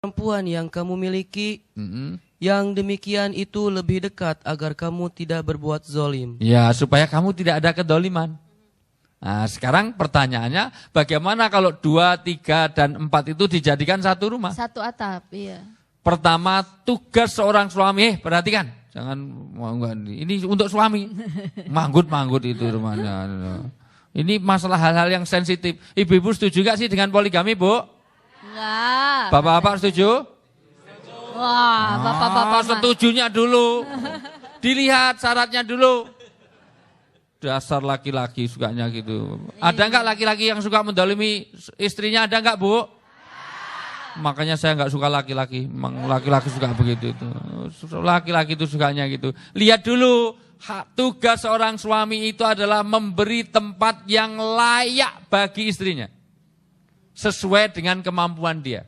perempuan yang kamu miliki, yang demikian itu lebih dekat agar kamu tidak berbuat zolim. Ya, supaya kamu tidak ada kedoliman. Nah, sekarang pertanyaannya, bagaimana kalau 2, 3, dan 4 itu dijadikan satu rumah? Satu atap, iya. Pertama, tugas seorang suami, perhatikan. Jangan, ini untuk suami. Manggut-manggut itu rumahnya. Ini masalah hal-hal yang sensitif. Ibu-ibu setuju gak sih dengan poligami, Bu? Enggak. Bapak-bapak setuju? Wah, bapak-bapak setujunya dulu. Dilihat syaratnya dulu. Dasar laki-laki sukanya gitu. Ada enggak laki-laki yang suka mendolimi istrinya? Ada enggak, Bu? Makanya saya enggak suka laki-laki. Memang laki-laki suka begitu itu. Laki-laki itu sukanya gitu. Lihat dulu, tugas seorang suami itu adalah memberi tempat yang layak bagi istrinya. Sesuai dengan kemampuan dia.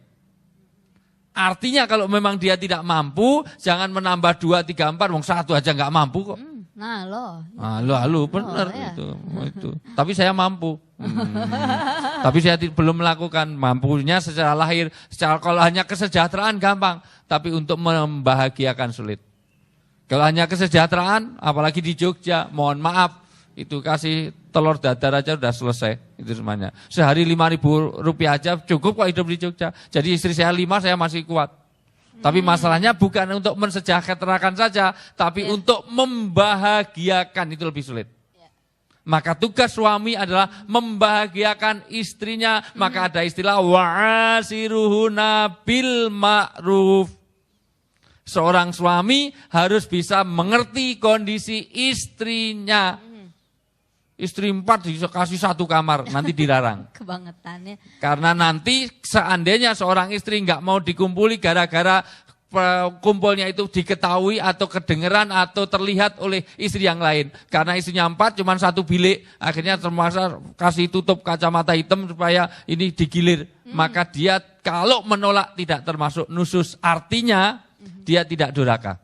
Artinya kalau memang dia tidak mampu, jangan menambah 2, 3, 4, wong 1 aja enggak mampu kok. Nah, Benar ya. itu. Tapi saya mampu. Tapi saya belum melakukan. Mampunya secara lahir, kalau hanya kesejahteraan gampang, tapi untuk membahagiakan sulit. Kalau hanya kesejahteraan, apalagi di Jogja, mohon maaf, itu kasih telur dadar aja udah selesai, itu semuanya. Sehari 5.000 rupiah aja cukup kok hidup di Jogja. Jadi istri saya 5, saya masih kuat. Tapi masalahnya bukan untuk mensejahterakan saja, tapi untuk membahagiakan, itu lebih sulit. Maka tugas suami adalah membahagiakan istrinya. Maka ada istilah wa'asiruhuna bil ma'ruf. Seorang suami harus bisa mengerti kondisi istrinya. Istri 4 dikasih 1 kamar, nanti dilarang. Kebangetannya. Karena nanti seandainya seorang istri nggak mau dikumpuli gara-gara kumpulnya itu diketahui atau kedengeran atau terlihat oleh istri yang lain. Karena istrinya 4 cuma 1 bilik, akhirnya terpaksa kasih tutup kacamata hitam supaya ini digilir. Maka dia kalau menolak tidak termasuk nusus, artinya dia tidak durhaka.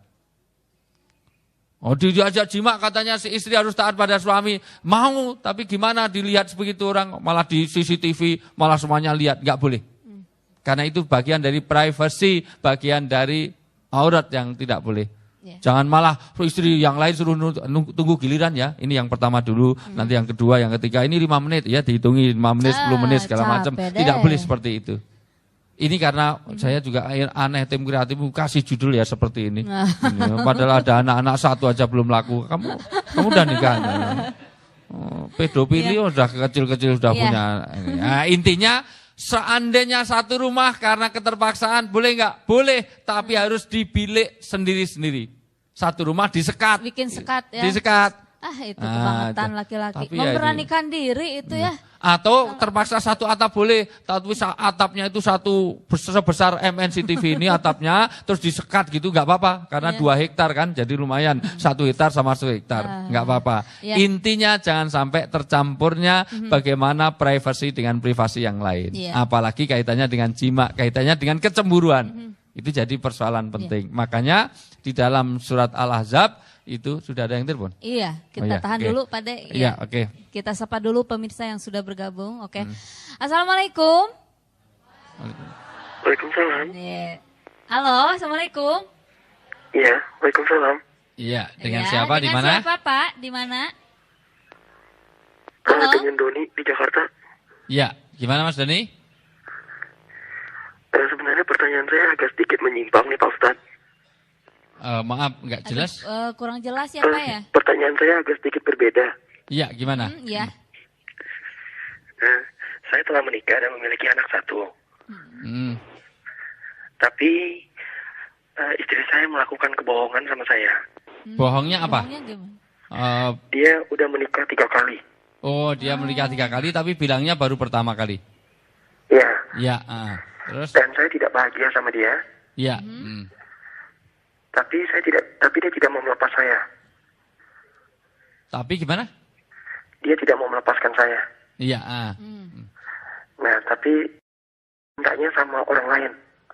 Oh, diajak jima katanya si istri harus taat pada suami. Mau, tapi gimana dilihat begitu orang, malah di CCTV, malah semuanya lihat, nggak boleh. Karena itu bagian dari privacy, bagian dari aurat yang tidak boleh. Jangan malah istri yang lain suruh tunggu giliran ya. Ini yang pertama dulu, nanti yang kedua, yang ketiga. Ini 5 menit ya, dihitungi 5 menit, 10 menit segala macam. Tidak boleh seperti itu. Ini karena saya juga aneh, tim kreatif kasih judul ya seperti ini. Padahal ada anak-anak 1 aja belum laku. Kamu udah nikah. Pedofili udah kecil-kecil sudah punya. Nah, intinya seandainya satu rumah karena keterpaksaan boleh nggak? Boleh, tapi harus di bilik sendiri-sendiri. Satu rumah disekat. Bikin sekat ya. Disekat. Itu kebangetan laki-laki. Memberanikan diri itu ya. Atau terpaksa 1 atap boleh, tapi atapnya itu sebesar MNCTV ini atapnya, terus disekat gitu nggak apa-apa, karena 2 hektar kan, jadi lumayan 1 hektar sama 1 hektar, nggak apa-apa. Intinya jangan sampai tercampurnya bagaimana privasi dengan privasi yang lain, apalagi kaitannya dengan jima, kaitannya dengan kecemburuan, itu jadi persoalan penting. Makanya di dalam surat Al-Ahzab itu sudah ada yang telepon. Iya, kita tahan dulu Pak De. Iya, oke. Kita sapa dulu pemirsa yang sudah bergabung. Oke. Assalamualaikum. Waalaikumsalam. Halo, assalamualaikum. Iya, waalaikumsalam. Iya, dengan siapa di mana? Dengan siapa Pak? Di mana? Dengan Doni di Jakarta. Iya, gimana Mas Doni? Sebenarnya pertanyaan saya agak sedikit menyimpang nih Pak Ustadz. Maaf, nggak jelas. Kurang jelas ya Pak ya? Pertanyaan saya agak sedikit berbeda. Iya, gimana? Iya. Saya telah menikah dan memiliki anak 1. Tapi istri saya melakukan kebohongan sama saya. Bohongnya apa? Dia udah menikah 3 kali. Oh, dia menikah 3 kali, tapi bilangnya baru pertama kali. Iya. Iya. Terus? Dan saya tidak bahagia sama dia. Iya. Tapi dia tidak mau melepas saya. Tapi gimana? Dia tidak mau melepaskan saya. Iya. Nah, tapi mintanya sama orang lain.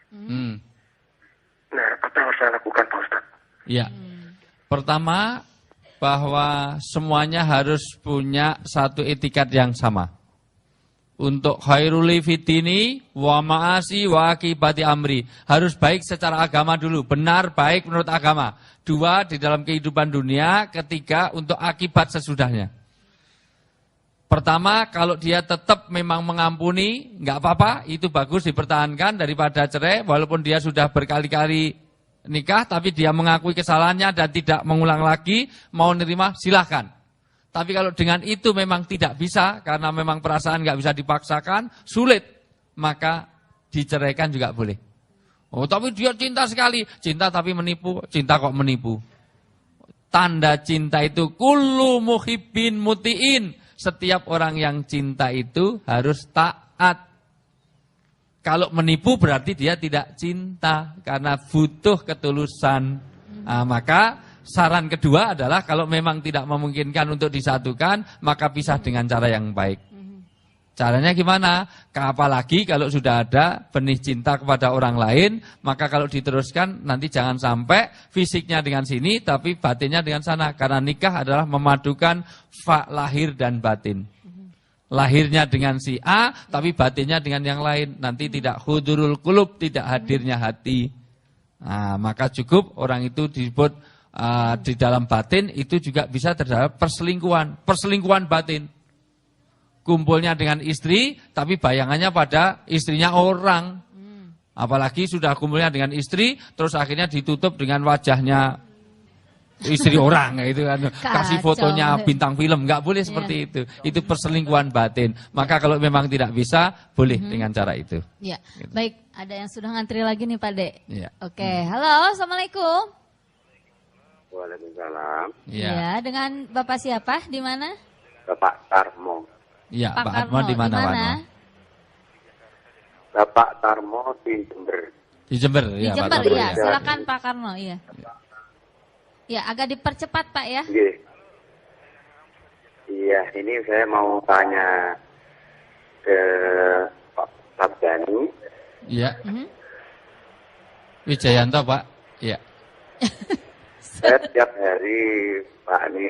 Nah, apa yang harus saya lakukan, Pak Ustadz? Iya. Pertama, bahwa semuanya harus punya satu etikat yang sama. Untuk khairuli fitini wa ma'asi wa akibati amri. Harus baik secara agama dulu, benar baik menurut agama. 2 di dalam kehidupan dunia, ketiga untuk akibat sesudahnya. Pertama, kalau dia tetap memang mengampuni, nggak apa-apa, itu bagus dipertahankan daripada cerai, walaupun dia sudah berkali-kali nikah, tapi dia mengakui kesalahannya dan tidak mengulang lagi, mau nerima, silahkan. Tapi kalau dengan itu memang tidak bisa, karena memang perasaan nggak bisa dipaksakan, sulit, maka diceraikan juga boleh. Oh, tapi dia cinta sekali, cinta tapi menipu, cinta kok menipu. Tanda cinta itu kullu muhibbin mutiin. Setiap orang yang cinta itu harus taat. Kalau menipu berarti dia tidak cinta, karena butuh ketulusan. Nah, maka saran kedua adalah kalau memang tidak memungkinkan untuk disatukan, maka pisah dengan cara yang baik. Caranya gimana? Apalagi kalau sudah ada benih cinta kepada orang lain, maka kalau diteruskan nanti jangan sampai fisiknya dengan sini, tapi batinnya dengan sana. Karena nikah adalah memadukan lahir dan batin. Lahirnya dengan si A, tapi batinnya dengan yang lain. Nanti tidak hudurul qulub, tidak hadirnya hati. Nah, maka cukup orang itu disebut di dalam batin itu juga bisa terdapat perselingkuhan batin. Kumpulnya dengan istri, tapi bayangannya pada istrinya orang. Apalagi sudah kumpulnya dengan istri, terus akhirnya ditutup dengan wajahnya istri orang, itu kan. Kasih fotonya bintang film, nggak boleh seperti itu. Itu perselingkuhan batin. Maka kalau memang tidak bisa, boleh dengan cara itu. Ya, gitu. Baik. Ada yang sudah ngantri lagi nih Pak De. Ya. Oke, halo, assalamualaikum. Waalaikumsalam. Ya, dengan Bapak siapa? Di mana? Bapak Tarmo. Iya, Pak Pak Karno, Armo di mana, Pak Armo? Bapak Tarmo di Jember. Di Jember, Di ya, Jember, Pak Armo. ya. Silakan Pak Karno, iya. Ya, agak dipercepat Pak ya. Iya, ini saya mau tanya ke Pak Sabdani. Iya. Wijayanto, Pak. Iya. Saya tiap hari, Pak ini,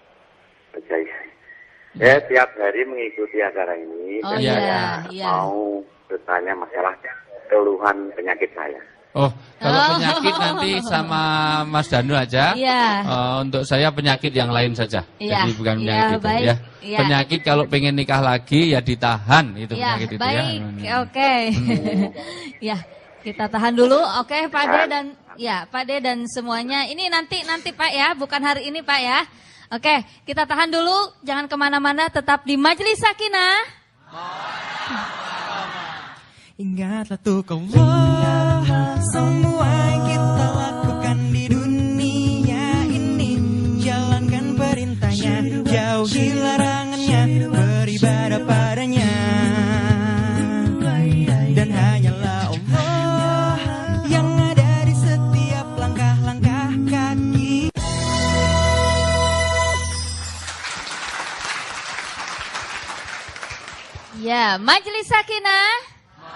saya tiap hari mengikuti acara ini. Oh dan iya, saya iya. mau bertanya masalah keluhan penyakit saya. Oh, kalau penyakit nanti sama Mas Danu aja. Iya. Untuk saya penyakit yang lain saja. Iya. Jadi bukan Iya, penyakit itu baik. ya. Iya. Penyakit kalau pengen nikah lagi ya ditahan itu Ya, penyakit itu baik. ya. Oke. Ya, kita tahan dulu. Oke, Pak De dan ya, Pak De dan semuanya. Ini nanti Pak ya, bukan hari ini Pak ya. Oke, kita tahan dulu. Jangan kemana-mana, tetap di Majelis Sakinah. Ingatlah tuh Allah, semua yang kita lakukan di dunia ini, jalankan perintahnya, jauhi larangannya, beribadah padanya. Dan hanyalah Allah yang ada di setiap langkah-langkah kaki. Ya, Majelis Sakinah.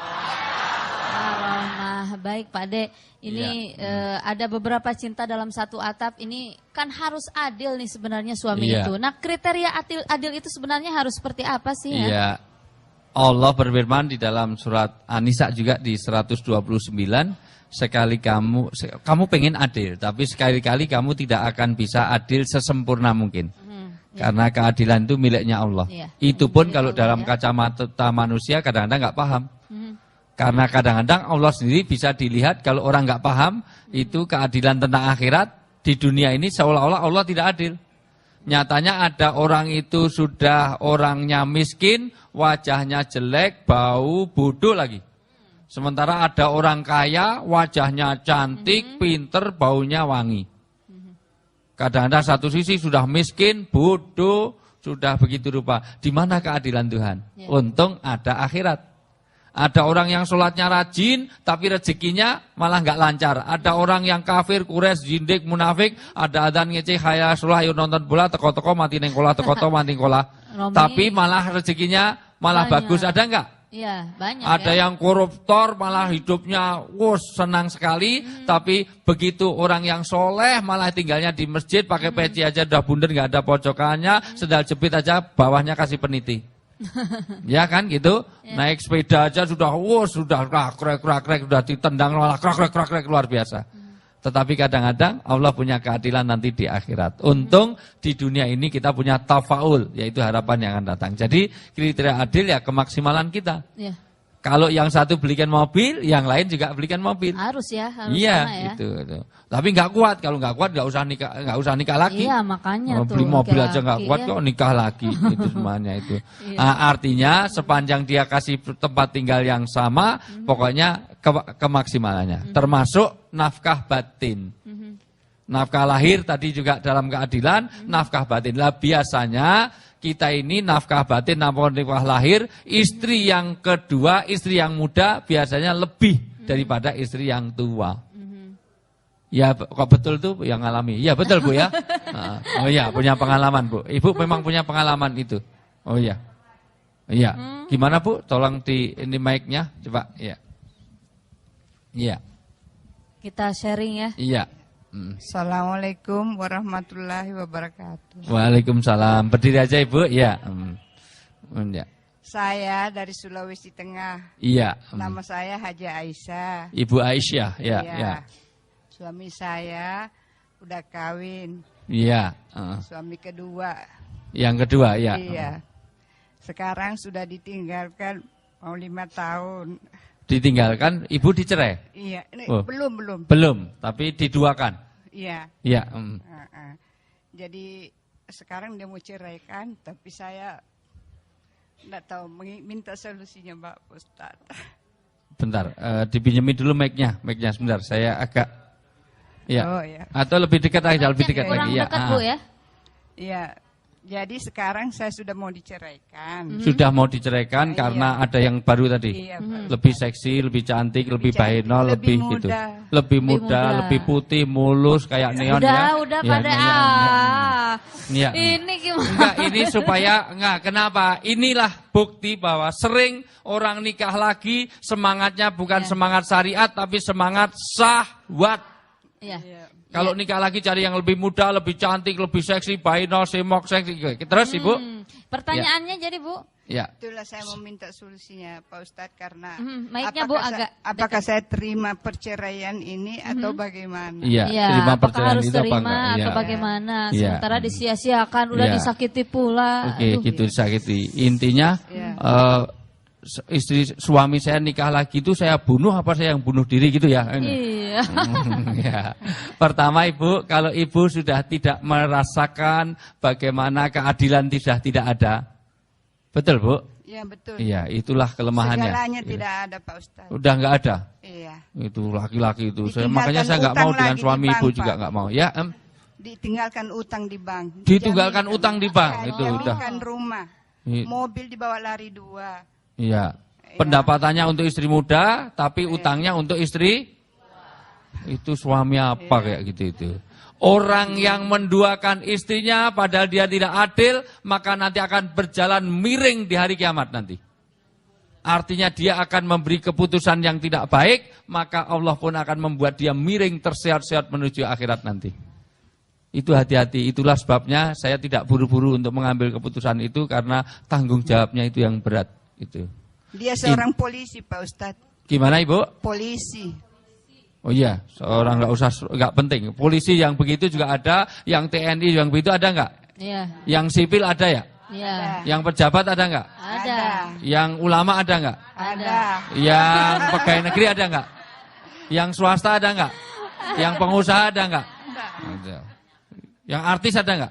Baik Pak De, ini ada beberapa cinta dalam satu atap, ini kan harus adil nih sebenarnya suami itu. Nah, kriteria adil itu sebenarnya harus seperti apa sih ya? Iya. Allah berfirman di dalam surat An-Nisa juga di 129, sekali kamu pengen adil, tapi sekali-kali kamu tidak akan bisa adil sesempurna mungkin. Karena keadilan itu miliknya Allah. Itu pun kalau dalam kacamata manusia kadang-kadang nggak paham. Karena kadang-kadang Allah sendiri bisa dilihat kalau orang nggak paham itu keadilan tentang akhirat di dunia ini seolah-olah Allah tidak adil. Nyatanya ada orang itu sudah orangnya miskin, wajahnya jelek, bau, bodoh lagi. Sementara ada orang kaya, wajahnya cantik, pinter, baunya wangi. Kadang-kadang satu sisi sudah miskin, bodoh, sudah begitu rupa. Di mana keadilan Tuhan? Untung ada akhirat. Ada orang yang sholatnya rajin, tapi rezekinya malah nggak lancar. Ada orang yang kafir, kures, jindik, munafik. Ada adzan ngeceh, khaya sholah, yuk nonton bola, teko-teko, mati nengkolah, teko-teko, mati nengkolah. Tapi malah rezekinya malah banyak. Bagus. Ada nggak? Iya, banyak. Ada yang koruptor, malah hidupnya senang sekali. Tapi begitu orang yang soleh, malah tinggalnya di masjid, pakai peci aja udah bundar, nggak ada pojokannya. Sendal jepit aja, bawahnya kasih peniti. Ya kan gitu. Naik sepeda aja sudah krek sudah ditendang malah krek luar biasa. Tetapi kadang-kadang Allah punya keadilan nanti di akhirat. Untung di dunia ini kita punya tafaul, yaitu harapan yang akan datang. Jadi kriteria adil ya kemaksimalan kita. Ya. Kalau yang satu belikan mobil, yang lain juga belikan mobil. Harus ya, harus Iya, sama ya. itu. Tapi nggak kuat. Kalau nggak kuat nggak usah nikah lagi. Iya, makanya tuh. Beli mobil aja nggak kuat ya. kok nikah lagi. Itu semuanya itu. Artinya sepanjang dia kasih tempat tinggal yang sama, pokoknya kemaksimalannya. Termasuk nafkah batin. Nafkah lahir tadi juga dalam keadilan, nafkah batin. Lah biasanya kita ini nafkah batin nafkah lahir, istri yang kedua, istri yang muda biasanya lebih daripada istri yang tua. Ya kok betul tuh yang alami? Ya betul Bu ya. Oh iya punya pengalaman Bu. Ibu memang punya pengalaman itu. Oh iya. Iya. Gimana Bu? Tolong ini mic-nya coba. Iya. Iya. Kita sharing ya. Iya. Assalamualaikum warahmatullahi wabarakatuh. Waalaikumsalam. Berdiri aja Ibu. Iya. Ya. Saya dari Sulawesi Tengah. Iya. Nama saya Haji Aisyah. Ibu Aisyah. Ya. Iya. Ya. Suami saya udah kawin. Iya. Suami kedua. Yang kedua ya. Iya. Sekarang sudah ditinggalkan mau 5 tahun. Ditinggalkan, ibu dicerai? Iya. Oh. Belum. Belum, tapi diduakan. Iya. Iya. Jadi sekarang dia mau ceraikan, tapi saya enggak tahu minta solusinya Mbak Ustaz. Bentar, dipinjemin dulu mic-nya sebentar. Saya agak ya. Oh ya. Atau lebih dekat aja, lebih dekat Kurang lagi ya. dekat Bu ya. Iya. Jadi sekarang saya sudah mau diceraikan. Sudah mau diceraikan karena ada yang baru tadi. Iya, lebih seksi, lebih cantik, lebih bahenol, lebih gitu. muda. Lebih muda, lebih putih, mulus kayak neon ya. Udah Ya, pada Iya. Ini gimana? Enggak, ini supaya kenapa? Inilah bukti bahwa sering orang nikah lagi semangatnya bukan semangat syariat tapi semangat syahwat. Iya. Kalau nikah lagi cari yang lebih muda, lebih cantik, lebih seksi, bahenol, semok, seksi. Terus Ibu? Pertanyaannya jadi Bu? Ya. Itulah saya mau minta solusinya Pak Ustadz karena mic-nya, Bu, agak apakah saya terima perceraian ini atau bagaimana? Iya, Iya, terima apakah perceraian harus itu apa terima enggak? atau Iya. bagaimana? Iya. Sementara disia-siakan, udah Iya. disakiti pula. Oke, Aduh. gitu disakiti. Intinya istri suami saya nikah lagi itu saya bunuh apa saya yang bunuh diri gitu ya? Iya. Ya. Pertama Ibu, kalau Ibu sudah tidak merasakan bagaimana keadilan tidak ada. Betul Bu? Iya betul. Iya, itulah kelemahannya. Segalanya Iya. tidak ada Pak Ustadz. Udah nggak ada. Iya. Itu laki-laki itu. Ditinggalkan Makanya saya nggak mau utang dengan lagi suami di Ibu bank, juga Pak. nggak mau. Ya, Ditinggalkan utang di bank. Ditinggalkan utang di bank, Ya, itu udah. dijaminkan rumah. Mobil dibawa lari 2. Iya. Pendapatannya untuk istri muda, tapi utangnya untuk istri itu suami apa kayak gitu itu. Orang yang menduakan istrinya padahal dia tidak adil, maka nanti akan berjalan miring di hari kiamat nanti. Artinya dia akan memberi keputusan yang tidak baik, maka Allah pun akan membuat dia miring tersehat-sehat menuju akhirat nanti. Itu hati-hati, itulah sebabnya saya tidak buru-buru untuk mengambil keputusan itu karena tanggung jawabnya itu yang berat itu. Dia seorang polisi Pak Ustadz. Gimana Ibu? Polisi. Oh iya, seorang nggak penting. Polisi yang begitu juga ada, yang TNI yang begitu ada nggak? Iya. Yang sipil ada ya? Iya. Yang pejabat ada nggak? Ada. Yang ulama ada nggak? Ada. Yang pegawai negeri ada nggak? Yang swasta ada nggak? Yang pengusaha ada nggak? Ada. Yang artis ada nggak?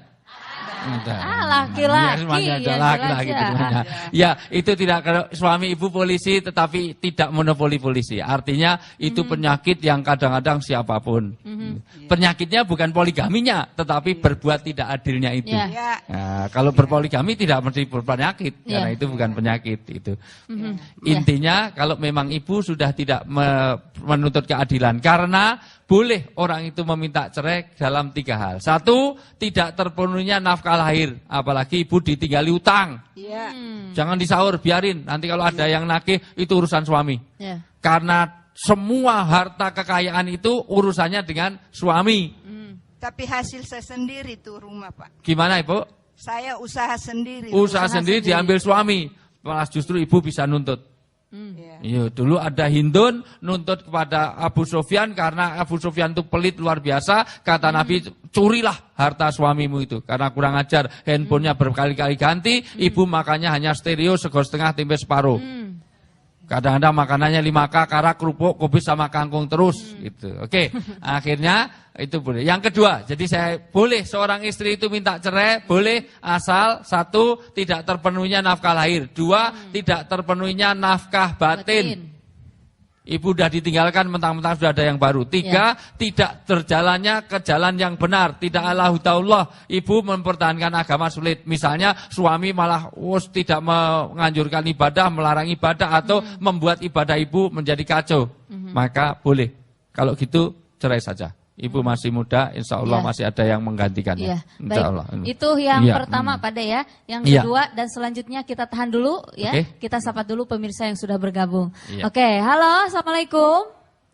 Laki-laki. Ya, semuanya ada yang laki-laki jelas ya. semuanya. Ya, itu tidak suami ibu polisi tetapi tidak monopoli polisi. Artinya itu penyakit yang kadang-kadang siapapun. Penyakitnya bukan poligaminya, tetapi berbuat tidak adilnya itu. Ya. Nah, kalau berpoligami tidak mesti berpenyakit, karena itu bukan penyakit itu. Intinya kalau memang ibu sudah tidak menuntut keadilan, karena boleh orang itu meminta cerai dalam 3 hal. 1, tidak terpenuhinya nafkah lahir, apalagi ibu ditinggali utang. Iya. Jangan disaur, biarin. Nanti kalau ada yang nagih itu urusan suami. Ya. Karena semua harta kekayaan itu urusannya dengan suami. Tapi hasil saya sendiri tuh rumah Pak. Gimana Ibu? Saya usaha sendiri. Usaha sendiri diambil suami. Malah justru ibu bisa nuntut. Iya. Iya, dulu ada Hindun nuntut kepada Abu Sufyan karena Abu Sufyan itu pelit luar biasa. Kata Nabi, curilah harta suamimu itu. Karena kurang ajar, handphonenya berkali-kali ganti. Ibu makannya hanya stereo, sego setengah, tempe separuh. Kadang-kadang makanannya 5K, karak, kerupuk, kubis sama kangkung terus. Gitu. Oke, akhirnya itu boleh. Yang kedua, jadi saya boleh seorang istri itu minta cerai, boleh asal satu, tidak terpenuhinya nafkah lahir. Dua, tidak terpenuhinya nafkah batin. Ibu sudah ditinggalkan, mentang-mentang sudah ada yang baru. Tiga, tidak terjalannya ke jalan yang benar. Tidak Allahu ta'ala. Ibu mempertahankan agama sulit. Misalnya suami malah tidak menganjurkan ibadah, melarang ibadah, atau membuat ibadah ibu menjadi kacau. Maka boleh. Kalau gitu cerai saja. Ibu masih muda, insya Allah masih ada yang menggantikannya. Iya, Insya baik. Allah. Itu yang pertama Pak De ya. Yang kedua dan selanjutnya kita tahan dulu ya. Kita sapa dulu pemirsa yang sudah bergabung. Oke, halo, assalamualaikum.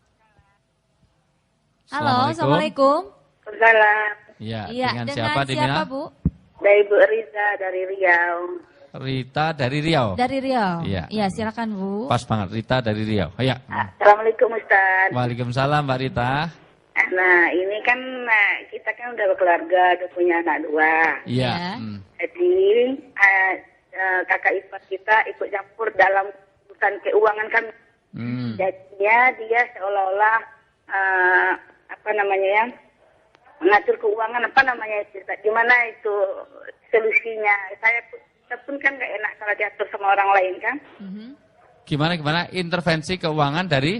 Halo, assalamualaikum. Waalaikumsalam. Iya, Iya, dengan siapa di Mina? Bu? Dari Bu Riza dari Riau. Rita dari Riau. Dari Riau. Iya. Iya, silakan Bu. Pas banget, Rita dari Riau. Ya. Assalamualaikum Ustaz. Waalaikumsalam Mbak Rita. Nah, ini kan kita kan udah berkeluarga, udah punya anak 2. Iya. Jadi kakak ipar kita ikut campur dalam urusan keuangan kan. Jadinya dia seolah-olah mengatur keuangan gimana itu solusinya. Kita pun kan nggak enak kalau diatur sama orang lain kan. Gimana intervensi keuangan dari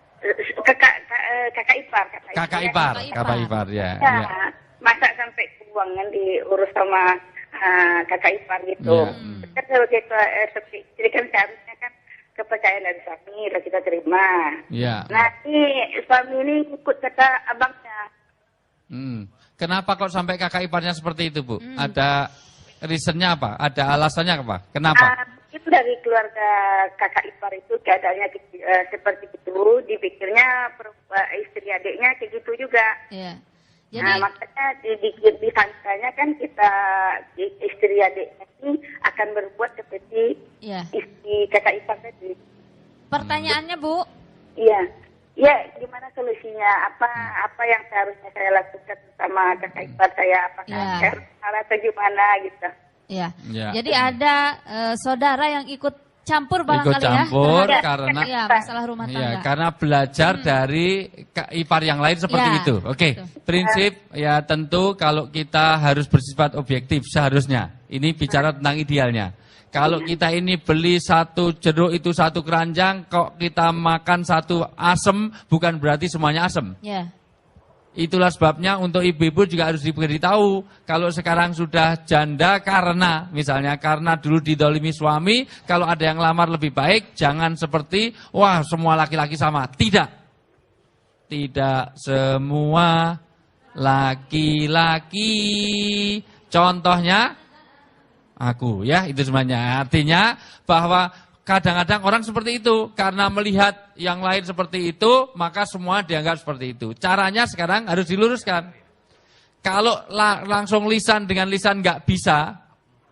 kakak ipar ya. Masa sampai keuangan diurus sama kakak ipar gitu. Kan kalau kita istri kan seharusnya kan kepercayaan dari suami udah kita terima. Nah ini suami ini ikut kata abangnya. Kenapa kok sampai kakak iparnya seperti itu, Bu? Ada reasonnya apa? Ada alasannya apa? Kenapa? Itu dari keluarga kakak ipar itu keadaannya seperti itu, dipikirnya istri adiknya kayak gitu juga. Iya. Jadi, makanya disangkanya kan kita istri adiknya ini akan berbuat seperti istri kakak ipar tadi. Pertanyaannya Bu? Iya. Ya, gimana solusinya? Apa yang seharusnya saya lakukan sama kakak ipar saya? Apakah saya salah atau gimana gitu? Iya. Jadi ada saudara yang ikut campur barangkali karena masalah rumah tangga. Karena belajar dari ipar yang lain seperti itu. Oke. Prinsip ya tentu kalau kita harus bersifat objektif seharusnya. Ini bicara tentang idealnya. Kalau kita ini beli satu jeruk itu satu keranjang, kok kita makan satu asem, bukan berarti semuanya asem. Itulah sebabnya untuk ibu-ibu juga harus diberitahu. Kalau sekarang sudah janda karena dulu didolimi suami, kalau ada yang lamar lebih baik, jangan seperti, wah semua laki-laki sama. Tidak. Tidak semua laki-laki. Contohnya, aku ya, itu semuanya. Artinya bahwa kadang-kadang orang seperti itu, karena melihat yang lain seperti itu, maka semua dianggap seperti itu. Caranya sekarang harus diluruskan. Kalau langsung lisan dengan lisan nggak bisa,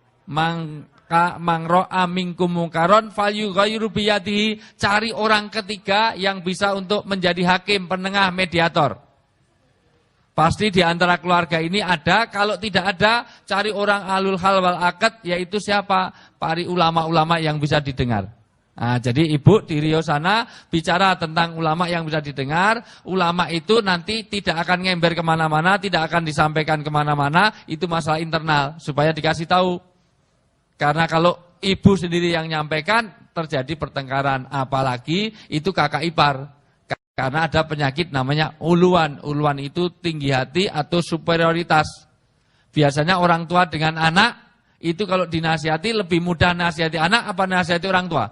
mangro'a minkum mungkaron falyughayyiru biyadihi, cari orang ketiga yang bisa untuk menjadi hakim, penengah, mediator. Pasti di antara keluarga ini ada, kalau tidak ada, cari orang alul hal wal akad, yaitu siapa? Para ulama-ulama yang bisa didengar. Nah, jadi ibu di Riau sana bicara tentang ulama yang bisa didengar. Ulama itu nanti tidak akan ngember kemana-mana, tidak akan disampaikan kemana-mana, itu masalah internal, supaya dikasih tahu. Karena kalau ibu sendiri yang nyampaikan, terjadi pertengkaran, apalagi itu kakak ipar. Karena ada penyakit namanya uluan. Uluan itu tinggi hati atau superioritas. Biasanya orang tua dengan anak, itu kalau dinasihati lebih mudah nasihati anak apa nasihati orang tua?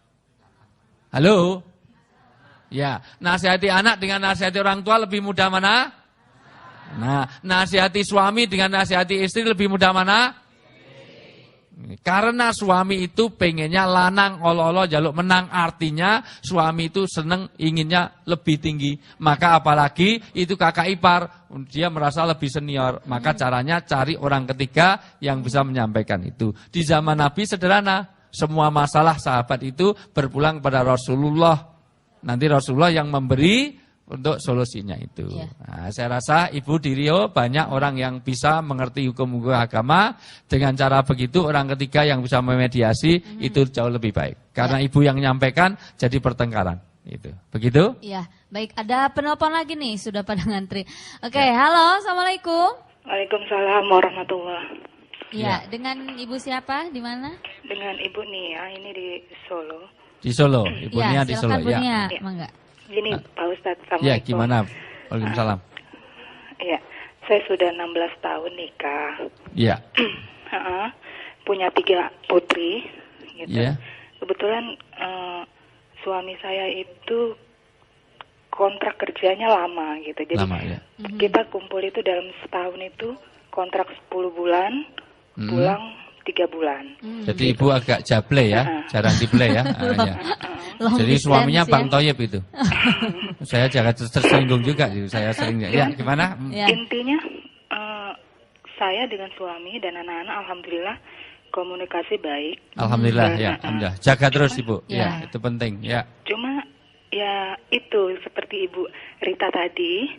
Halo? Ya, nasihati anak dengan nasihati orang tua lebih mudah mana? Nah, nasihati suami dengan nasihati istri lebih mudah mana? Karena suami itu pengennya lanang olo-olo jaluk menang, artinya suami itu seneng inginnya lebih tinggi. Maka apalagi itu kakak ipar, dia merasa lebih senior. Maka caranya cari orang ketiga yang bisa menyampaikan itu. Di zaman Nabi sederhana, semua masalah sahabat itu berpulang pada Rasulullah. Nanti Rasulullah yang memberi untuk solusinya itu. Ya. Nah, saya rasa Ibu di Rio banyak orang yang bisa mengerti hukum-hukum agama. Dengan cara begitu orang ketiga yang bisa memediasi itu jauh lebih baik. Karena Ibu yang menyampaikan jadi pertengkaran. Itu. Begitu? Ya, baik. Ada penelpon lagi nih, sudah pada ngantri. Oke, halo, assalamualaikum. Waalaikumsalam warahmatullahi. Ya, dengan Ibu siapa? Di mana? Dengan Ibu Nia, ini di Solo. Di Solo, Ibu Nia di Solo. Bu Nia, mangga. Gini Pak Ustadz, ya gimana? Waalaikumsalam. Iya, saya sudah 16 tahun nikah. Iya. Punya 3 putri. Gitu. Iya. Kebetulan suami saya itu kontrak kerjanya lama gitu. Jadi lama, ya. Kita kumpul itu dalam setahun itu kontrak 10 bulan, pulang 3 bulan. Jadi Ibu agak jable ya, jarang dible ya. Ya. Jadi suaminya Bang Toyib itu. Saya jangan tersinggung juga, saya seringnya. Ya, gimana? Ya. Intinya saya dengan suami dan anak-anak alhamdulillah komunikasi baik. Alhamdulillah ya, alhamdulillah. Jaga terus Ibu. Ya, itu penting, ya. Cuma ya itu seperti Ibu Rita tadi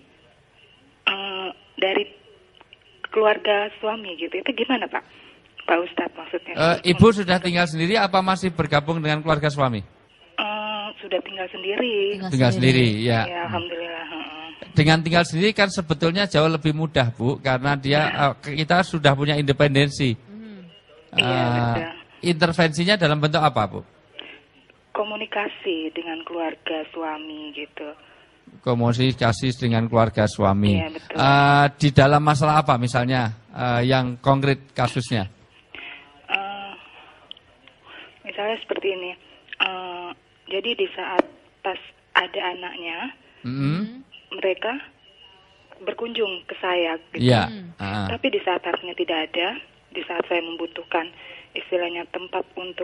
dari keluarga suami gitu. Itu gimana, Pak? Pak Ustadz maksudnya. Ibu sudah tinggal sendiri apa masih bergabung dengan keluarga suami? Sudah tinggal sendiri. Tinggal sendiri, ya. Ya, alhamdulillah. Dengan tinggal sendiri kan sebetulnya jauh lebih mudah, Bu, karena kita sudah punya independensi. Intervensinya dalam bentuk apa, Bu? Komunikasi dengan keluarga suami gitu. Komunikasi dengan keluarga suami. Iya, betul. Di dalam masalah apa misalnya yang konkret kasusnya? Misalnya seperti ini. Jadi di saat pas ada anaknya, mereka berkunjung ke saya gitu. Ya. Tapi di saat anaknya tidak ada, di saat saya membutuhkan istilahnya tempat untuk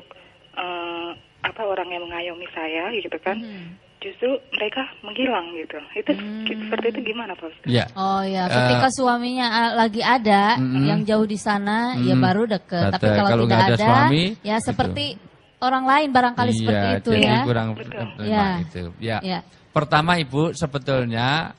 orang yang mengayomi saya gitu kan. Justru mereka menghilang gitu. Itu seperti itu gimana, Pak Ustaz? Ya. Oh ya, ketika suaminya lagi ada yang jauh di sana, ya baru deket. Tapi kalau tidak ada, suami, ya seperti orang lain barangkali seperti itu jadi ya. Kurang itu. Ya. Pertama Ibu sebetulnya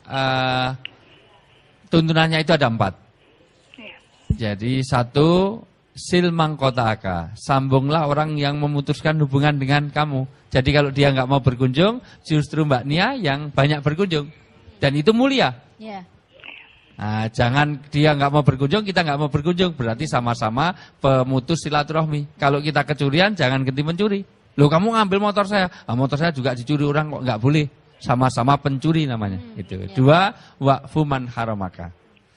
tuntunannya itu ada 4. Ya. Jadi 1, sil mangkota'aka, sambunglah orang yang memutuskan hubungan dengan kamu. Jadi kalau dia nggak mau berkunjung, justru Mbak Nia yang banyak berkunjung. Dan itu mulia. Yeah. Nah, jangan dia nggak mau berkunjung, kita nggak mau berkunjung. Berarti sama-sama pemutus silaturahmi. Kalau kita kecurian, jangan ganti mencuri. Loh, kamu ngambil motor saya. Motor saya juga dicuri orang, kok nggak boleh. Sama-sama pencuri namanya. Itu. 2, wa'fu man haramaka.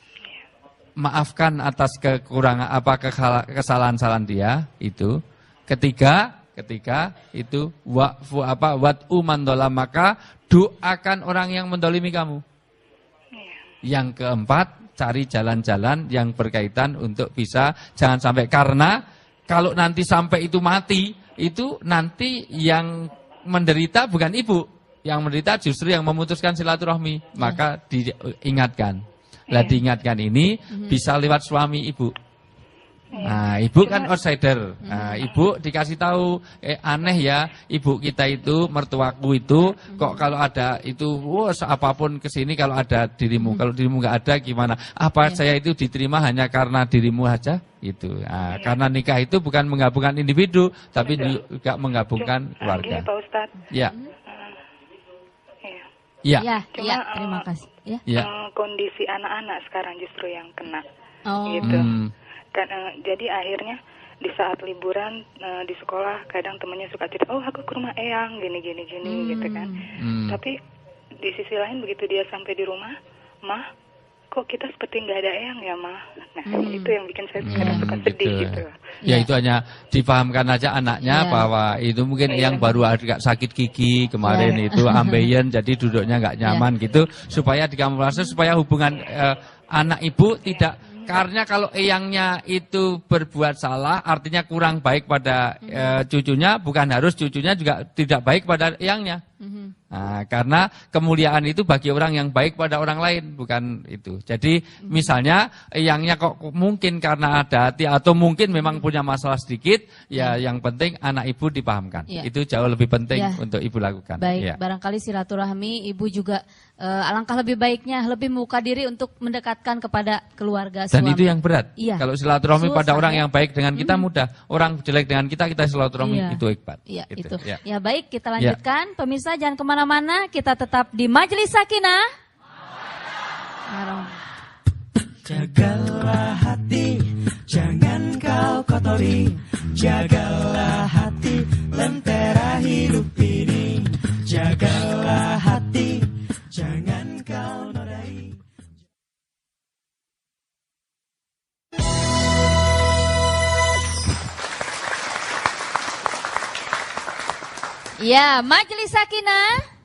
Maafkan atas kekurangan kesalahan-kesalahan dia itu. Ketiga itu wat'u man dolamaka, doakan orang yang mendolimi kamu. Yang keempat, cari jalan-jalan yang berkaitan untuk bisa jangan sampai, karena kalau nanti sampai itu mati, itu nanti yang menderita bukan ibu, yang menderita justru yang memutuskan silaturahmi. Maka diingatkan. Lah diingatkan ini bisa lewat suami ibu. Nah, ibu kan outsider. Nah, ibu dikasih tahu, aneh ya, ibu kita itu, mertuaku itu, kok kalau ada itu, apapun kesini kalau ada dirimu. Kalau dirimu nggak ada gimana? Apa saya itu diterima hanya karena dirimu aja? Itu. Nah, karena nikah itu bukan menggabungkan individu, tapi juga menggabungkan keluarga. Pak Ustadz. Ya. Ya, terima kasih. Ya. Kondisi anak-anak sekarang justru yang kena. Oh. Gitu. Jadi akhirnya di saat liburan di sekolah kadang temannya suka cerita, oh aku ke rumah eyang gini gitu kan. Tapi di sisi lain begitu dia sampai di rumah, mah kok kita seperti nggak ada eyang ya mah. Nah itu yang bikin saya kadang suka sedih gitu. Ya itu hanya dipahamkan aja anaknya bahwa itu mungkin yang baru agak sakit gigi kemarin itu ambeien jadi duduknya nggak nyaman gitu, supaya dikamuflase supaya hubungan anak ibu tidak Karena kalau eyangnya itu berbuat salah, artinya kurang baik pada cucunya, bukan harus cucunya juga tidak baik pada eyangnya. Nah, karena kemuliaan itu bagi orang yang baik pada orang lain, bukan itu. Jadi misalnya eyangnya kok mungkin karena ada hati atau mungkin memang punya masalah sedikit, ya yang penting anak ibu dipahamkan. Ya. Itu jauh lebih penting untuk ibu lakukan. Baik, Ya. barangkali silaturahmi ibu juga alangkah lebih baiknya lebih membuka diri untuk mendekatkan kepada keluarga Dan suami. itu yang berat. Iya. Kalau silaturahmi pada Susah, orang ya. yang baik dengan kita mudah. Orang jelek dengan kita silaturahmi Iya. itu hebat. Iya, Gitu, itu. ya. Ya baik, kita lanjutkan. Pemirsa jangan kemana-mana, kita tetap di Majelis Sakinah. Jagalah hati, jangan kau kotori. Jagalah hati, lentera hidup ini. Jagalah hati, jangan kau nodai. Ya, Majelis Sakinah.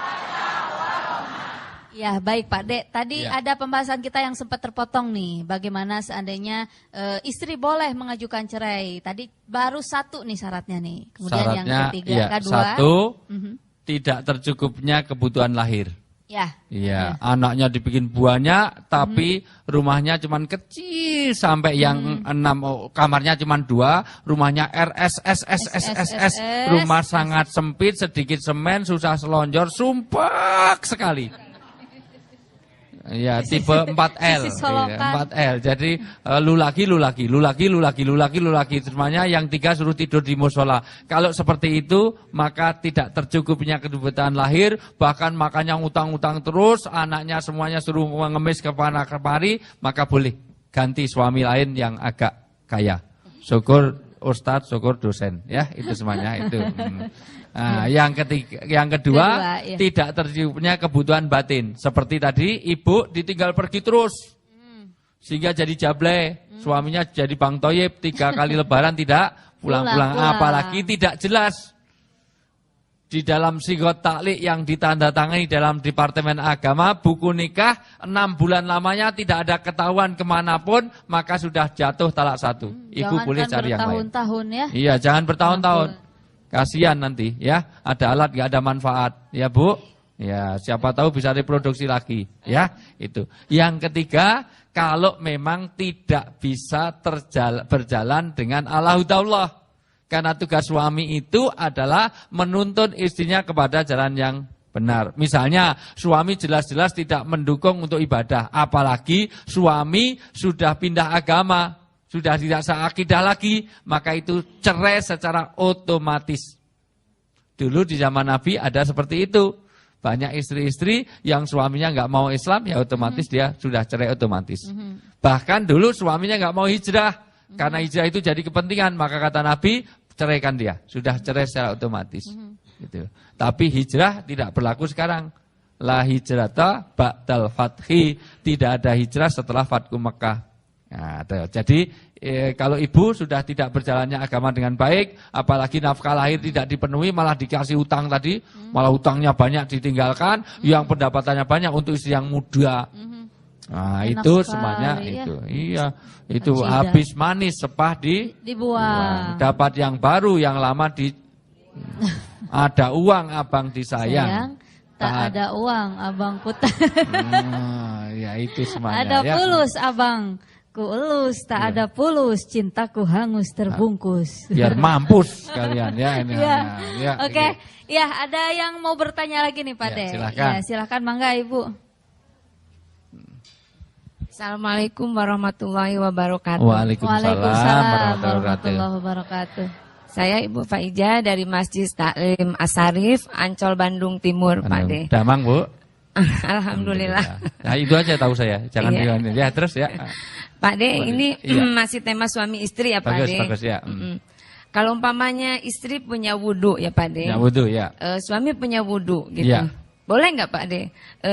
Ya, baik Pak Dek. Tadi Ya. ada pembahasan kita yang sempat terpotong nih. Bagaimana seandainya istri boleh mengajukan cerai. Tadi baru satu nih syaratnya nih. Kemudian yang Syaratnya, ketiga, ya, kedua. satu, tidak tercukupnya kebutuhan lahir. Ya. Iya, anaknya dibikin banyak, tapi rumahnya cuman kecil sampai yang 6, kamarnya cuman 2, rumahnya RSSSSSS, rumah sangat sempit, sedikit semen, susah selonjor, sumpek sekali. Ya, tipe 4L. Sisi solokan. Iya, 4L. Jadi lu lagi. Semuanya yang 3 suruh tidur di musola. Kalau seperti itu, maka tidak tercukupnya kebutuhan lahir, bahkan makannya ngutang-ngutang terus, anaknya semuanya suruh mengemis ke kemari, maka boleh ganti suami lain yang agak kaya. Syukur ustadz, syukur dosen, ya itu semuanya itu. Nah, yang kedua, iya. tidak tercukupnya kebutuhan batin. Seperti tadi, ibu ditinggal pergi terus, sehingga jadi jable. Suaminya jadi Bang Toyib, 3 kali lebaran tidak pulang-pulang. Pulang. Apalagi tidak jelas di dalam sigot taklik yang ditandatangani dalam Departemen Agama, buku nikah 6 bulan lamanya tidak ada ketahuan kemanapun, maka sudah jatuh talak 1. Ibu boleh cari yang lain. Bertahun-tahun ya. Iya, jangan bertahun-tahun. Kasihan nanti ya, ada alat nggak ada manfaat, ya Bu. Ya, siapa tahu bisa reproduksi lagi, ya. Itu. Yang ketiga, kalau memang tidak bisa berjalan dengan Allah. Karena tugas suami itu adalah menuntun istrinya kepada jalan yang benar. Misalnya, suami jelas-jelas tidak mendukung untuk ibadah, apalagi suami sudah pindah agama, sudah tidak seakidah lagi, maka itu cerai secara otomatis. Dulu di zaman Nabi ada seperti itu. Banyak istri-istri yang suaminya nggak mau Islam, ya otomatis dia sudah cerai otomatis. Bahkan dulu suaminya nggak mau hijrah, karena hijrah itu jadi kepentingan, maka kata Nabi, ceraikan dia. Sudah cerai secara otomatis. Gitu. Tapi hijrah tidak berlaku sekarang. La hijrata ba'dal fathi. Tidak ada hijrah setelah Fathu Mekah. Nah, jadi kalau ibu sudah tidak berjalannya agama dengan baik, apalagi nafkah lahir tidak dipenuhi, malah dikasih utang tadi, malah utangnya banyak ditinggalkan, yang pendapatannya banyak untuk istri yang muda. Nah, Enak itu sekali, semuanya ya. itu. Iya, itu Ajidah. habis manis sepah Dibuang. dapat yang baru, yang lama ada uang abang disayang. Tak ada uang abang kutan. Ya itu semuanya. Ada ya. pulus abang ku elus, tak ada pulus, cintaku hangus terbungkus. Biar mampus kalian ya ini. Ya. Ya, Oke, ya ada yang mau bertanya lagi nih Pak Ya, De. silakan. Ya, silakan mangga Ibu. Assalamualaikum warahmatullahi wabarakatuh. Waalaikumsalam warahmatullahi wabarakatuh. Saya Ibu Faijah dari Masjid Taklim Asarif, Ancol, Bandung Timur, Pak De. Damang, Bu. Alhamdulillah. Nah, itu aja tahu saya. Jangan Iya. bilang ya terus ya. Pak De, ini Iya. masih tema suami istri ya Pak Bagus, De. bagus ya. Kalau umpamanya istri punya wudhu ya Pak De. Ya wudu ya. Suami punya wudhu gitu. Iya. Boleh nggak Pak De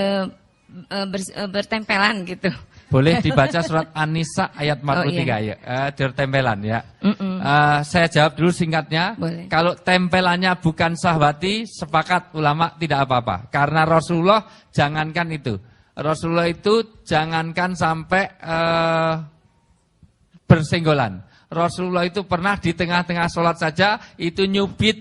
bertempelan gitu? Boleh dibaca surat An-Nisa ayat 43 ya. Tempelan ya. Saya jawab dulu singkatnya. Boleh. Kalau tempelannya bukan sahwati, sepakat ulama tidak apa-apa. Karena Rasulullah jangankan itu. Rasulullah itu jangankan sampai bersenggolan. Rasulullah itu pernah di tengah-tengah sholat saja itu nyubit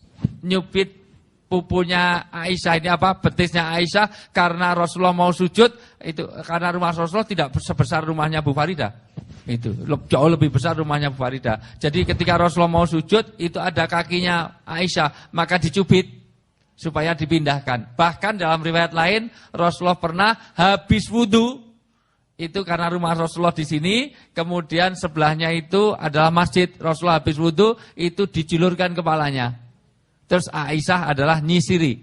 pupunya Aisyah, ini apa, betisnya Aisyah, karena Rasulullah mau sujud, itu karena rumah Rasulullah tidak sebesar rumahnya Bu Farida. Itu jauh lebih besar rumahnya Bu Farida. Jadi ketika Rasulullah mau sujud, itu ada kakinya Aisyah, maka dicubit supaya dipindahkan. Bahkan dalam riwayat lain, Rasulullah pernah habis wudu, itu karena rumah Rasulullah di sini, kemudian sebelahnya itu adalah masjid. Rasulullah habis wudu, itu dijulurkan kepalanya. Terus Aisyah adalah nyisiri,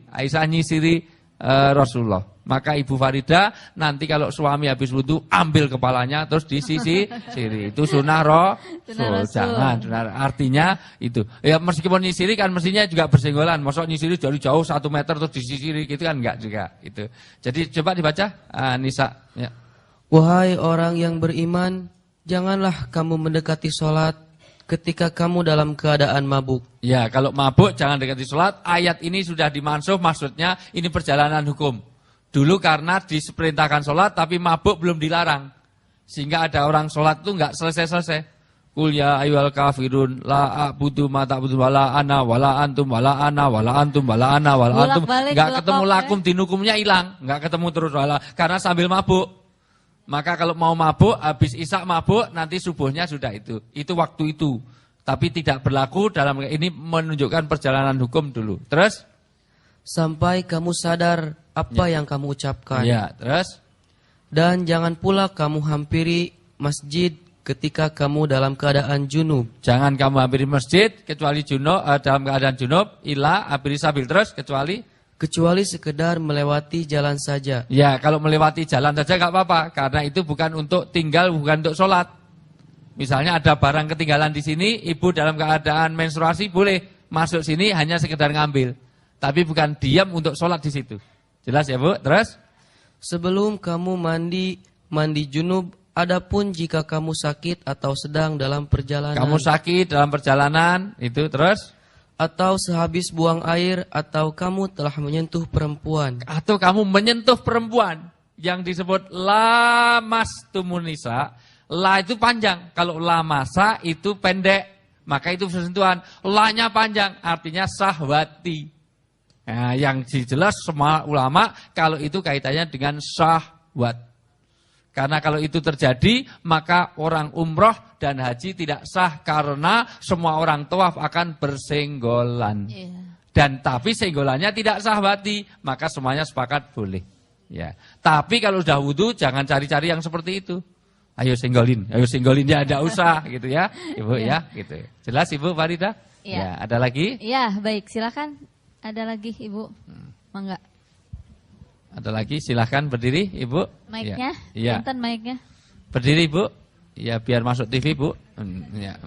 Rasulullah. Maka Ibu Farida nanti kalau suami habis wudu ambil kepalanya terus disisiri. Itu sunnah Rasul. Jangan, artinya itu. Ya meskipun nyisiri kan mestinya juga bersenggolan. Masa nyisiri dari jauh 1 meter terus disisiri gitu kan enggak juga. Itu. Jadi coba dibaca Nisa. Ya. Wahai orang yang beriman, janganlah kamu mendekati sholat ketika kamu dalam keadaan mabuk. Ya, kalau mabuk jangan dekati sholat. Ayat ini sudah dimansuh, maksudnya ini perjalanan hukum. Dulu karena diperintahkan sholat, tapi mabuk belum dilarang. Sehingga ada orang sholat itu enggak selesai-selesai. Qul ya ayyuhal kafirun, la a'budu ma ta'budun wala ana wala antum wala ana wala antum wala ana wala antum. Enggak ketemu lakum, dinukumnya hilang. Enggak ketemu terus wala, karena sambil mabuk. Maka kalau mau mabuk, habis isya mabuk, nanti subuhnya sudah itu. Itu waktu itu. Tapi tidak berlaku dalam ini menunjukkan perjalanan hukum dulu. Terus? Sampai kamu sadar apa yang kamu ucapkan. Ya, terus? Dan jangan pula kamu hampiri masjid ketika kamu dalam keadaan junub. Jangan kamu hampiri masjid kecuali junub, dalam keadaan junub, ila, hampiri sabil. Terus kecuali sekedar melewati jalan saja. Ya, kalau melewati jalan saja enggak apa-apa, karena itu bukan untuk tinggal, bukan untuk sholat. Misalnya ada barang ketinggalan di sini, ibu dalam keadaan menstruasi boleh masuk sini hanya sekedar ngambil, tapi bukan diam untuk sholat di situ. Jelas ya Bu? Terus? Sebelum kamu mandi junub, adapun jika kamu sakit atau sedang dalam perjalanan. Kamu sakit dalam perjalanan, itu terus? Atau sehabis buang air, atau kamu telah menyentuh perempuan. Atau kamu menyentuh perempuan. Yang disebut lamastumun nisa. La itu panjang. Kalau lamasa itu pendek. Maka itu sentuhan. La-nya panjang. Artinya sahwati. Nah, yang jelas semua ulama kalau itu kaitannya dengan syahwat. Karena kalau itu terjadi, maka orang umroh dan haji tidak sah karena semua orang tawaf akan bersenggolan. Dan tapi senggolannya tidak sahwati, maka semuanya sepakat boleh. Ya. Tapi kalau sudah wudu jangan cari-cari yang seperti itu. Ayo senggolin ya, ada usah gitu ya, Ibu ya, gitu. Jelas Ibu Farida? Ya, ada lagi? Ya, baik, silakan. Ada lagi Ibu. Mangga. Ada lagi, silahkan berdiri Ibu. Mic-nya, ya. punten mic-nya. Berdiri Bu, ya biar masuk TV Bu. Ya.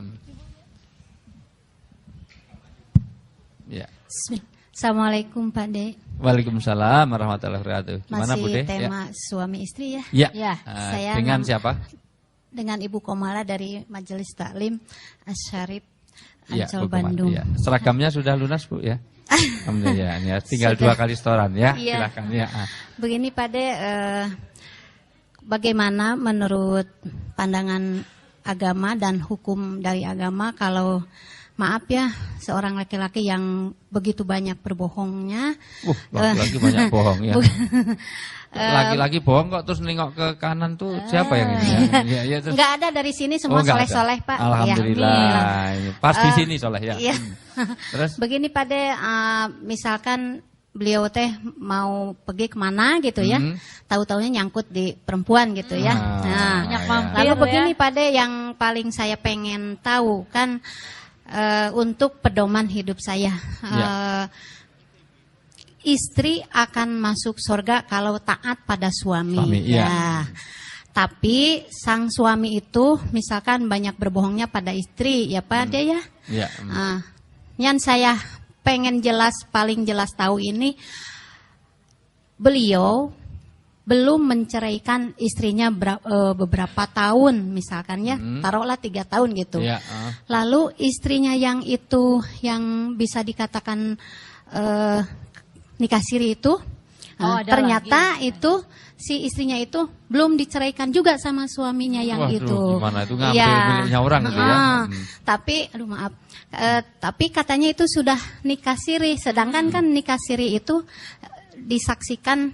Ya. Assalamualaikum Pak De. Waalaikumsalam warahmatullahi wabarakatuh. Gimana Bu De? Masih tema suami istri ya? Ya. Saya dengan siapa? Dengan Ibu Komala dari Majelis Taklim Asyarif Ancol Bu Bandung. Ya. Seragamnya sudah lunas Bu ya? Alhamdulillah ya, tinggal sudah. 2 kali setoran ya, silakan ya. Begini Pak De, bagaimana menurut pandangan agama dan hukum dari agama kalau maaf ya seorang laki-laki yang begitu banyak berbohongnya, laki-laki banyak bohong ya. Laki-laki bohong kok terus nengok ke kanan tuh siapa yang ini? Ya, terus. Enggak ada dari sini semua soleh-soleh Pak. Alhamdulillah. Ya. Pas di sini soleh ya. Iya. Terus? Begini Pak De, misalkan beliau teh mau pergi kemana gitu ya, tahu-taunya nyangkut di perempuan gitu ya. Lalu begini Pak De, yang paling saya pengen tahu kan untuk pedoman hidup saya. Istri akan masuk surga kalau taat pada suami. Ya. Tapi sang suami itu misalkan banyak berbohongnya pada istri, ya Pak De ya. Yang saya pengen paling jelas tahu ini, beliau belum menceraikan istrinya beberapa tahun misalkan ya, taruhlah 3 tahun gitu. Lalu istrinya yang itu yang bisa dikatakan nikah siri itu, ternyata itu si istrinya itu belum diceraikan juga sama suaminya yang Waduh, itu. Gimana itu ngambil miliknya orang gitu ya? Tapi, aduh maaf, tapi katanya itu sudah nikah siri. Sedangkan kan nikah siri itu disaksikan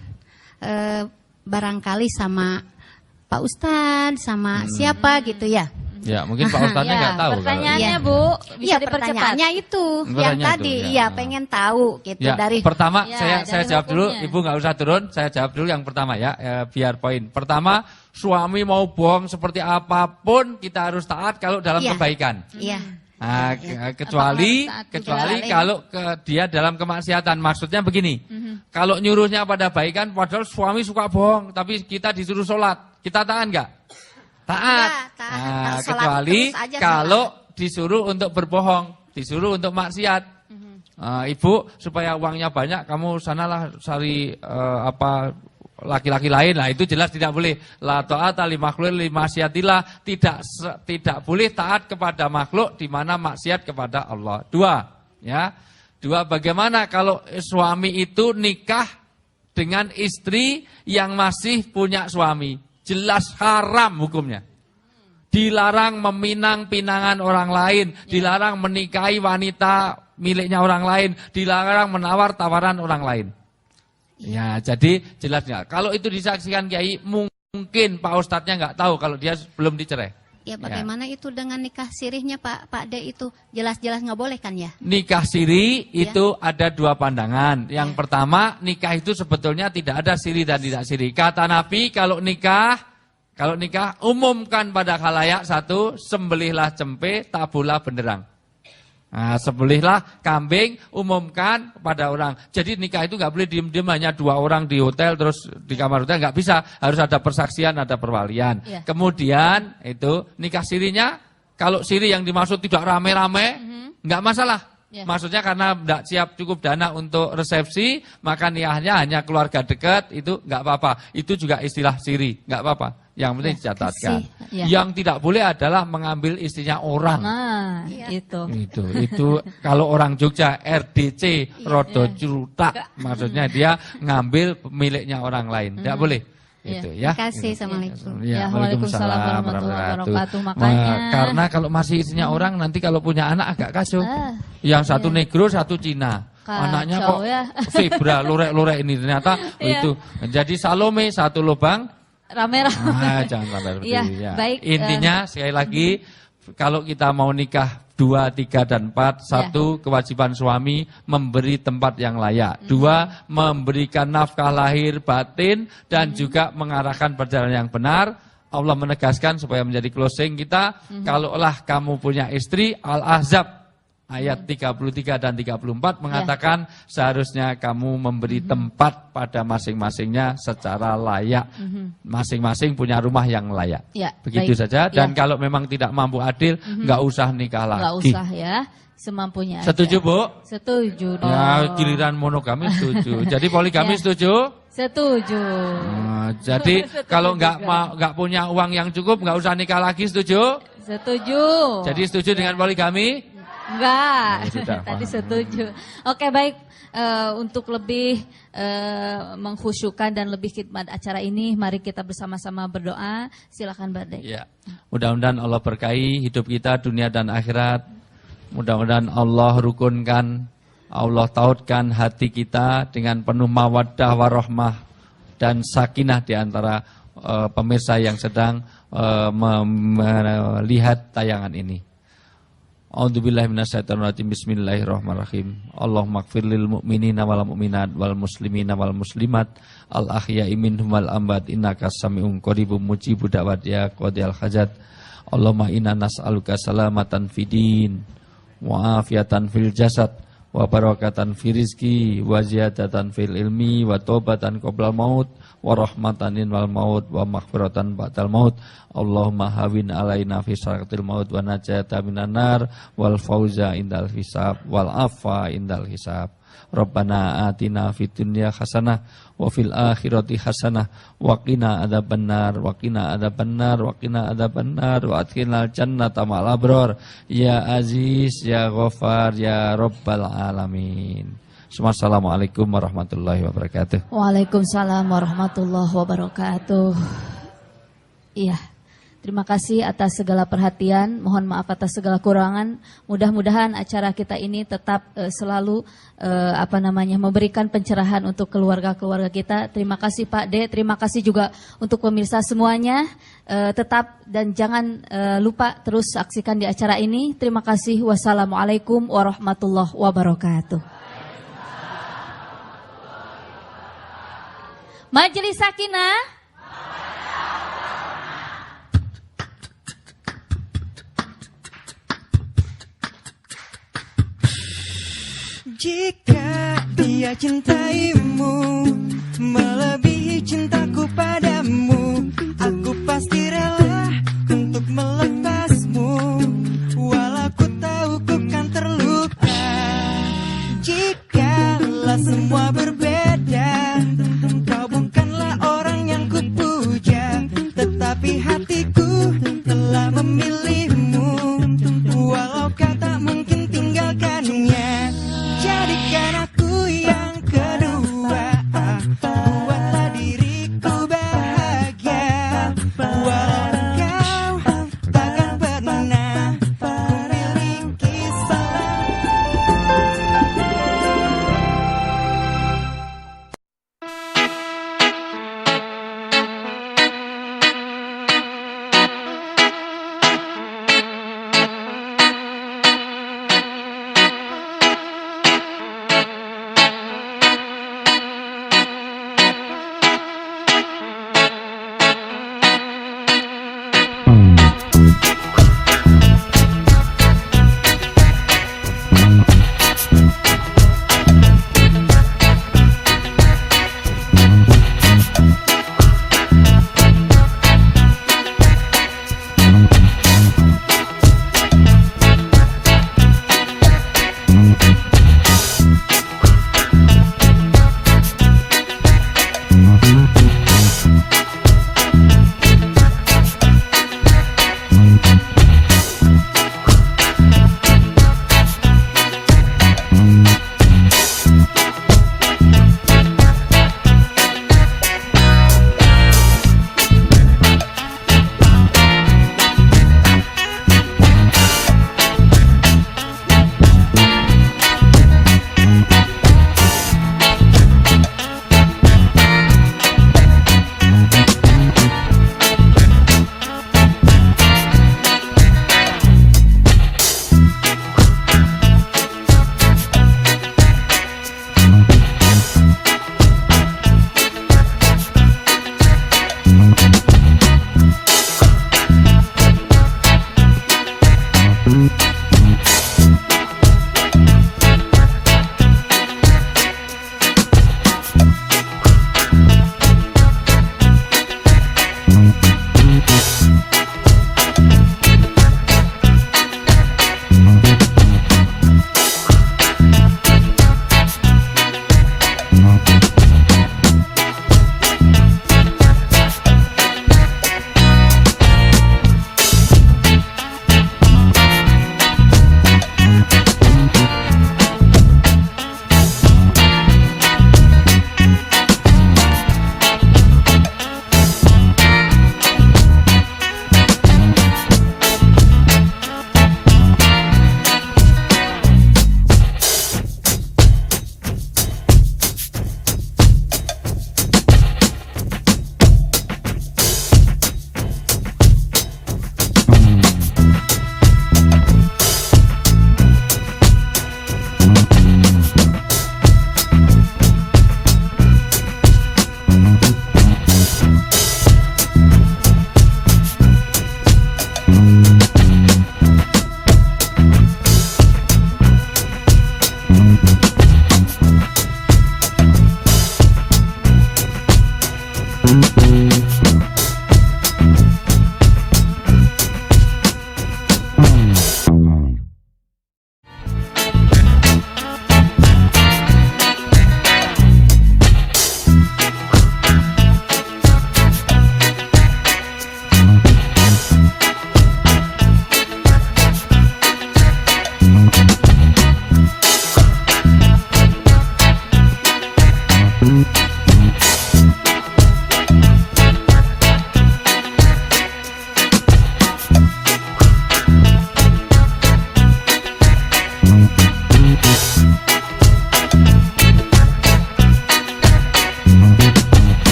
barangkali sama Pak Ustadz, sama siapa gitu ya. Ya, mungkin Pak Ustadznya nggak tahu. Pertanyaannya Bu, bisa dipercepat. Pertanyaannya itu yang tadi, pengen tahu gitu dari. Pertama, saya jawab dulu, Ibu nggak usah turun, saya jawab dulu yang pertama ya, biar poin. Pertama, suami mau bohong seperti apapun kita harus taat kalau dalam kebaikan. Iya. Nah, kecuali kalau dia dalam kemaksiatan. Maksudnya begini, kalau nyuruhnya pada baikan, padahal suami suka bohong, tapi kita disuruh sholat, kita taat nggak? Taat. Nah, kecuali kalau disuruh untuk berbohong, disuruh untuk maksiat. Ibu, supaya uangnya banyak, kamu sanalah cari laki-laki lain. Nah, itu jelas tidak boleh. La ta'ata li makhluqin li maksiatillah, tidak boleh taat kepada makhluk di mana maksiat kepada Allah. Dua, bagaimana kalau suami itu nikah dengan istri yang masih punya suami? Jelas haram hukumnya. Dilarang meminang pinangan orang lain, dilarang menikahi wanita miliknya orang lain, dilarang menawar tawaran orang lain. Ya, jadi jelasnya. Kalau itu disaksikan Kiai, mungkin Pak Ustadznya nggak tahu kalau dia belum dicerai. Ya, bagaimana itu dengan nikah sirihnya Pak De itu? Jelas-jelas nggak boleh kan ya? Nikah siri itu ada dua pandangan. Yang pertama, nikah itu sebetulnya tidak ada siri dan tidak siri. Kata Nabi, kalau nikah umumkan pada khalayak satu, sembelihlah cempe, tabulah benderang. Nah, sembelihlah kambing, umumkan pada orang. Jadi nikah itu nggak boleh diem-diem hanya dua orang di hotel terus di kamar hotel, nggak bisa. Harus ada persaksian, ada perwalian. Kemudian itu nikah sirinya, kalau siri yang dimaksud tidak rame-rame, nggak masalah. Maksudnya karena tidak siap cukup dana untuk resepsi, maka nikahnya hanya keluarga dekat, itu nggak apa-apa. Itu juga istilah siri, nggak apa-apa. Yang penting dicatatkan. Yang tidak boleh adalah mengambil istrinya orang. Nah, itu kalau orang Jogja RDC, rodo curutak, maksudnya dia ngambil miliknya orang lain. Tidak boleh. Itu ya. Terima kasih. Assalamualaikum. Waalaikumsalam warahmatullahi wabarakatuh. Makanya karena kalau masih istrinya orang, nanti kalau punya anak agak kacau. Yang satu negro, satu Cina. Anaknya kok zebra, lurek-lurek ini ternyata itu. Jadi Salome satu lubang. Rame-rame. Jangan sampai baik. Intinya sekali lagi, kalau kita mau nikah 2, 3, dan 4, satu, kewajiban suami memberi tempat yang layak. 2, memberikan nafkah lahir batin dan juga mengarahkan perjalanan yang benar. Allah menegaskan supaya menjadi closing kita, kalaulah kamu punya istri, Al-Ahzab ayat 33 dan 34 mengatakan seharusnya kamu memberi tempat pada masing-masingnya secara layak. Masing-masing punya rumah yang layak. Begitu saja. Dan kalau memang tidak mampu adil, nggak usah nikah lagi. Nggak usah ya, semampunya. Setuju Bu? Setuju dong. Ya, giliran monogami setuju. Jadi poligami setuju? Setuju. Jadi kalau nggak punya uang yang cukup, nggak usah nikah lagi, setuju? Setuju. Jadi setuju dengan poligami? Enggak, tadi setuju. Oke, baik. Untuk lebih mengkhusyukkan dan lebih khidmat acara ini, mari kita bersama-sama berdoa. Silakan Mbak De. Ya. Mudah-mudahan Allah berkahi hidup kita dunia dan akhirat. Mudah-mudahan Allah rukunkan, Allah tautkan hati kita dengan penuh mawaddah warahmah dan sakinah di antara pemirsa yang sedang melihat tayangan ini. A'udzubillahi minasyaitonirrajim. Bismillahirrahmanirrahim. Allahumma ighfir lil mu'minina wal mu'minat wal muslimina wal muslimat al ahya'i minhum wal amwat innaka sami'un qaribun mujibud da'wat ya qadiyal hajat. Allahumma inna nas'aluka salamatan fidin wa afiatan fil jasad wa barakatan fi rizki wa ziyadatan fil ilmi wa taubatan qoblal maut wa rahmatan wal maut wa maghfiratan ba'dal maut. Allahumma hawin alaina fi sakatil maut wa najata minan nar wal fauza indal hisab wal afa indal hisab. Rabbana atina fid dunya hasanah wa fil akhirati hasanah wa qina adzabannar wa qina adzabannar wa qina adzabannar wa adkhilnal jannata ma'al abrar ya aziz ya ghafar ya rabbal alamin. Wassalamualaikum warahmatullahi wabarakatuh. Waalaikumsalam warahmatullahi wabarakatuh. Iya. Terima kasih atas segala perhatian, mohon maaf atas segala kurangan. Mudah-mudahan acara kita ini tetap selalu memberikan pencerahan untuk keluarga-keluarga kita. Terima kasih Pak D, terima kasih juga untuk pemirsa semuanya. Tetap dan jangan lupa terus saksikan di acara ini. Terima kasih. Wassalamualaikum warahmatullahi wabarakatuh. Majelis Sakinah. Jika dia cintaimu melebihi cintaku pada